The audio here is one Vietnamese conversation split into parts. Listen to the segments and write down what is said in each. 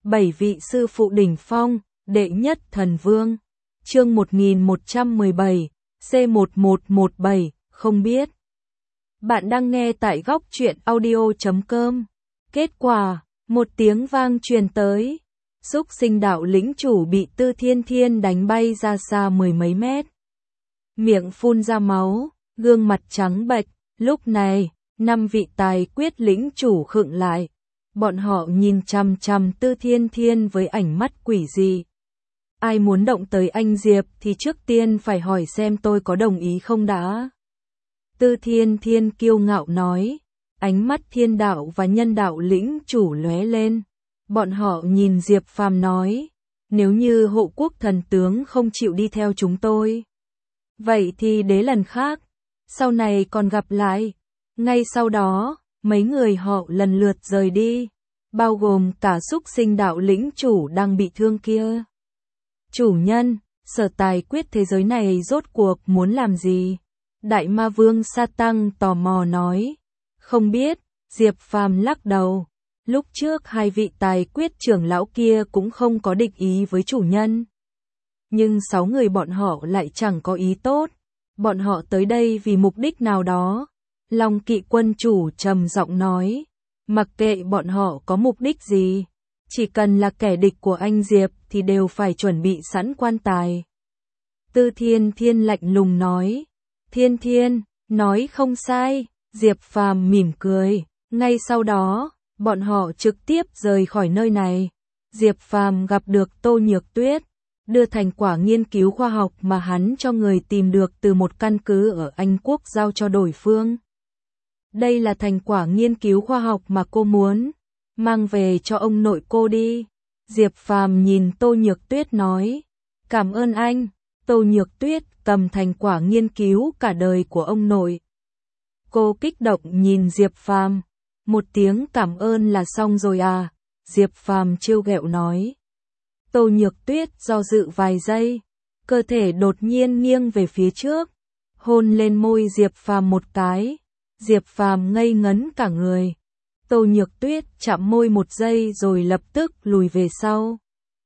7 vị sư phụ đỉnh phong, đệ nhất thần vương. Chương 1117, C1117, không biết. Bạn đang nghe tại góc truyện audio.com. Kết quả, một tiếng vang truyền tới. Xúc sinh đạo lĩnh chủ bị Tư Thiên Thiên đánh bay ra xa mười mấy mét. Miệng phun ra máu, gương mặt trắng bệch. Lúc này, 5 vị tài quyết lĩnh chủ khựng lại. Bọn họ nhìn chằm chằm Tư Thiên Thiên với ánh mắt quỷ dị. Ai muốn động tới anh Diệp thì trước tiên phải hỏi xem tôi có đồng ý không đã. Tư Thiên Thiên kiêu ngạo nói. Ánh mắt thiên đạo và nhân đạo lĩnh chủ lóe lên. Bọn họ nhìn Diệp Phàm nói. Nếu như hộ quốc thần tướng không chịu đi theo chúng tôi, vậy thì đến lần khác, sau này còn gặp lại. Ngay sau đó, mấy người họ lần lượt rời đi, bao gồm cả xúc sinh đạo lĩnh chủ đang bị thương kia. Chủ nhân, sở tài quyết thế giới này rốt cuộc muốn làm gì? Đại ma vương Sa Tăng tò mò nói. Không biết, Diệp Phàm lắc đầu. Lúc trước 2 vị tài quyết trưởng lão kia cũng không có địch ý với chủ nhân. Nhưng 6 người bọn họ lại chẳng có ý tốt. Bọn họ tới đây vì mục đích nào đó. Long Kỵ quân chủ trầm giọng nói. Mặc kệ bọn họ có mục đích gì, chỉ cần là kẻ địch của anh Diệp thì đều phải chuẩn bị sẵn quan tài. Tư Thiên Thiên lạnh lùng nói. Thiên Thiên, nói không sai. Diệp Phàm mỉm cười. Ngay sau đó, bọn họ trực tiếp rời khỏi nơi này. Diệp Phàm gặp được Tô Nhược Tuyết, đưa thành quả nghiên cứu khoa học mà hắn cho người tìm được từ một căn cứ ở Anh Quốc giao cho đối phương. Đây là thành quả nghiên cứu khoa học mà cô muốn, mang về cho ông nội cô đi. Diệp Phàm nhìn Tô Nhược Tuyết nói. Cảm ơn anh. Tô Nhược Tuyết cầm thành quả nghiên cứu cả đời của ông nội. Cô kích động nhìn Diệp Phàm. Một tiếng cảm ơn là xong rồi à? Diệp Phàm trêu ghẹo nói. Tô Nhược Tuyết do dự vài giây, cơ thể đột nhiên nghiêng về phía trước, hôn lên môi Diệp Phàm một cái. Diệp Phàm ngây ngấn cả người. Tô Nhược Tuyết chạm môi một giây rồi lập tức lùi về sau.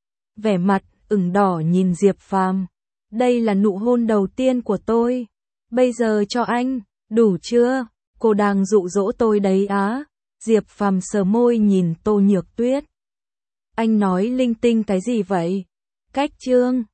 Vẻ mặt ửng đỏ nhìn Diệp Phàm. Đây là nụ hôn đầu tiên của tôi. Bây giờ cho anh, đủ chưa? Cô đang dụ dỗ tôi đấy á. Diệp Phàm sờ môi nhìn Tô Nhược Tuyết. Anh nói linh tinh cái gì vậy? Cách chương